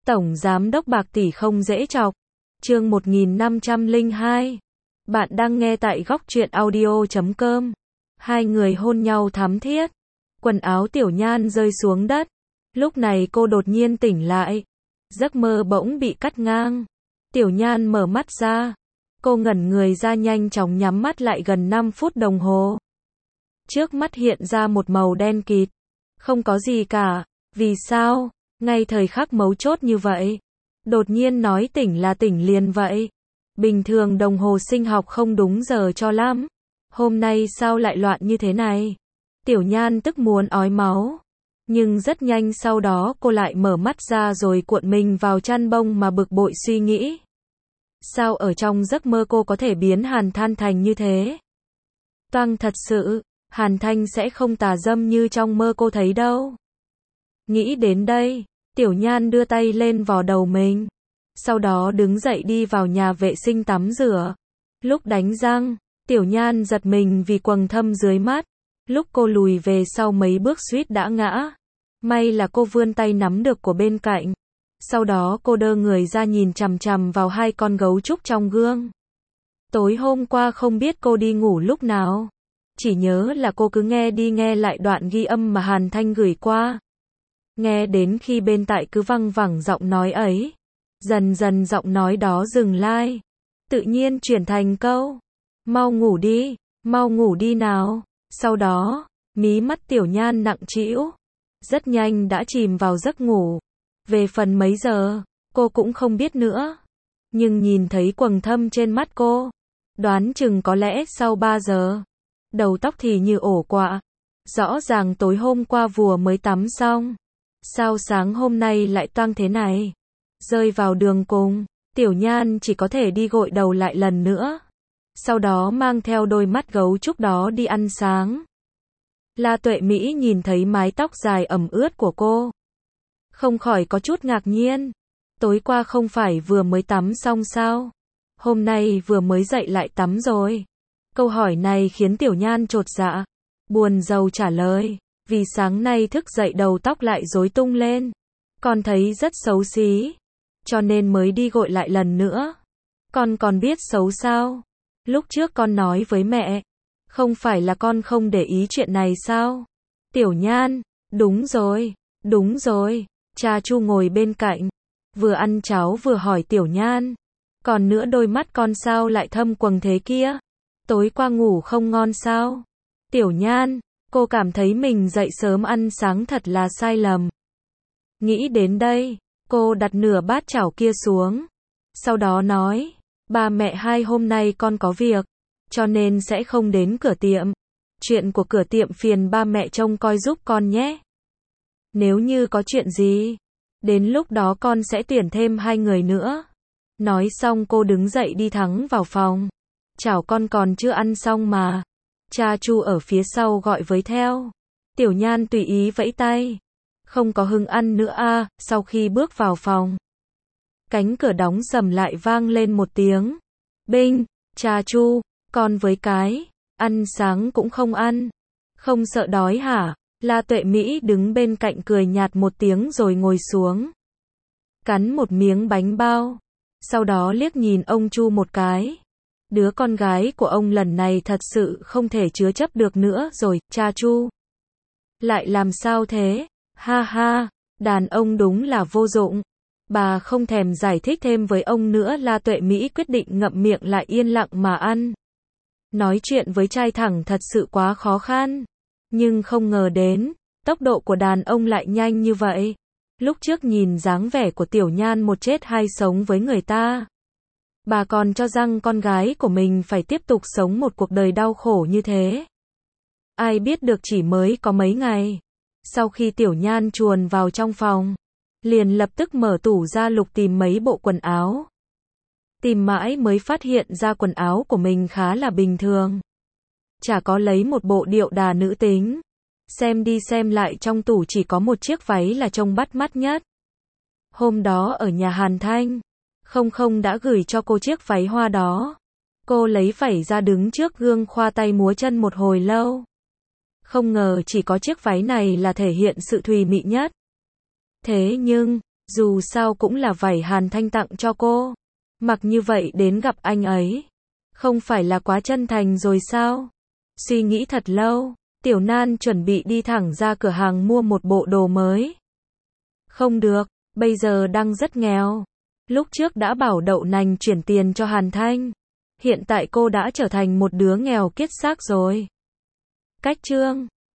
Tổng Giám đốc bạc tỷ không dễ chọc. Chương 1502. Bạn đang nghe tại góc truyện audio.com. Hai người hôn nhau thắm thiết. Quần áo Tiểu Nhan rơi xuống đất. Lúc này cô đột nhiên tỉnh lại. Giấc mơ bỗng bị cắt ngang. Tiểu Nhan mở mắt ra. Cô ngẩn người ra, nhanh chóng nhắm mắt lại gần 5 phút đồng hồ. Trước mắt hiện ra một màu đen kịt. Không có gì cả. Vì sao? Ngay thời khắc mấu chốt như vậy. Đột nhiên nói tỉnh là tỉnh liền vậy. Bình thường đồng hồ sinh học không đúng giờ cho lắm. Hôm nay sao lại loạn như thế này? Tiểu Nhan tức muốn ói máu. Nhưng rất nhanh sau đó cô lại mở mắt ra rồi cuộn mình vào chăn bông mà bực bội suy nghĩ. Sao ở trong giấc mơ cô có thể biến Hàn Thanh thành như thế? Toang thật sự, Hàn Thanh sẽ không tà dâm như trong mơ cô thấy đâu. Nghĩ đến đây, Tiểu Nhan đưa tay lên vò đầu mình. Sau đó đứng dậy đi vào nhà vệ sinh tắm rửa. Lúc đánh răng, Tiểu Nhan giật mình vì quầng thâm dưới mắt. Lúc cô lùi về sau mấy bước suýt đã ngã. May là cô vươn tay nắm được của bên cạnh. Sau đó cô đơ người ra nhìn chằm chằm vào hai con gấu trúc trong gương. Tối hôm qua không biết cô đi ngủ lúc nào. Chỉ nhớ là cô cứ nghe đi nghe lại đoạn ghi âm mà Hàn Thanh gửi qua. Nghe đến khi bên tai cứ văng vẳng giọng nói ấy. Dần dần giọng nói đó dừng lại. Tự nhiên chuyển thành câu. Mau ngủ đi nào. Sau đó, mí mắt Tiểu Nhan nặng trĩu. Rất nhanh đã chìm vào giấc ngủ. Về phần mấy giờ, cô cũng không biết nữa. Nhưng nhìn thấy quầng thâm trên mắt cô. Đoán chừng có lẽ sau 3 giờ. Đầu tóc thì như ổ quạ. Rõ ràng tối hôm qua vừa mới tắm xong. Sao sáng hôm nay lại toang thế này? Rơi vào đường cùng, Tiểu Nhan chỉ có thể đi gội đầu lại lần nữa. Sau đó mang theo đôi mắt gấu trúc đó đi ăn sáng. La Tuệ Mỹ nhìn thấy mái tóc dài ẩm ướt của cô. Không khỏi có chút ngạc nhiên. Tối qua không phải vừa mới tắm xong sao? Hôm nay vừa mới dậy lại tắm rồi. Câu hỏi này khiến Tiểu Nhan chột dạ. Buồn rầu trả lời. Vì sáng nay thức dậy đầu tóc lại rối tung lên. Con thấy rất xấu xí. Cho nên mới đi gội lại lần nữa. Con còn biết xấu sao? Lúc trước con nói với mẹ. Không phải là con không để ý chuyện này sao? Tiểu Nhan, đúng rồi. Cha Chu ngồi bên cạnh. Vừa ăn cháo vừa hỏi Tiểu Nhan. Còn nữa đôi mắt con sao lại thâm quầng thế kia? Tối qua ngủ không ngon sao? Tiểu Nhan, cô cảm thấy mình dậy sớm ăn sáng thật là sai lầm. Nghĩ đến đây, cô đặt nửa bát cháo kia xuống. Sau đó nói, ba mẹ hai hôm nay con có việc, cho nên sẽ không đến cửa tiệm. Chuyện của cửa tiệm phiền ba mẹ trông coi giúp con nhé. Nếu như có chuyện gì, đến lúc đó con sẽ tuyển thêm 2 người nữa. Nói xong cô đứng dậy đi thẳng vào phòng. Cháo con còn chưa ăn xong mà. Cha Chu ở phía sau gọi với theo. Tiểu Nhan tùy ý vẫy tay. Không có hứng ăn nữa à. Sau khi bước vào phòng, cánh cửa đóng sầm lại vang lên một tiếng. Binh, cha Chu, con với cái, ăn sáng cũng không ăn. Không sợ đói hả? La Tuệ Mỹ đứng bên cạnh cười nhạt một tiếng rồi ngồi xuống. Cắn một miếng bánh bao. Sau đó liếc nhìn ông Chu một cái. Đứa con gái của ông lần này thật sự không thể chứa chấp được nữa rồi, cha Chu. Lại làm sao thế? Ha ha, đàn ông đúng là vô dụng. Bà không thèm giải thích thêm với ông nữa. La Tuệ Mỹ quyết định ngậm miệng lại yên lặng mà ăn. Nói chuyện với trai thẳng thật sự quá khó khăn. Nhưng không ngờ đến, tốc độ của đàn ông lại nhanh như vậy. Lúc trước nhìn dáng vẻ của Tiểu Nhan một chết hai sống với người ta. Bà còn cho rằng con gái của mình phải tiếp tục sống một cuộc đời đau khổ như thế. Ai biết được chỉ mới có mấy ngày. Sau khi Tiểu Nhan chuồn vào trong phòng, liền lập tức mở tủ ra lục tìm mấy bộ quần áo. Tìm mãi mới phát hiện ra quần áo của mình khá là bình thường. Chả có lấy một bộ điệu đà nữ tính. Xem đi xem lại trong tủ chỉ có một chiếc váy là trông bắt mắt nhất. Hôm đó ở nhà Hàn Thanh, Không đã gửi cho cô chiếc váy hoa đó. Cô lấy vảy ra đứng trước gương khoa tay múa chân một hồi lâu. Không ngờ chỉ có chiếc váy này là thể hiện sự thùy mị nhất. Thế nhưng, Dù sao cũng là vảy Hàn Thanh tặng cho cô. Mặc như vậy đến gặp anh ấy. Không phải là quá chân thành rồi sao? Suy nghĩ thật lâu, Tiểu Nan chuẩn bị đi thẳng ra cửa hàng mua một bộ đồ mới. Không được, bây giờ đang rất nghèo. Lúc trước đã bảo Đậu Nành chuyển tiền cho Hàn Thanh. Hiện tại cô đã trở thành một đứa nghèo kiết xác rồi. Cách chương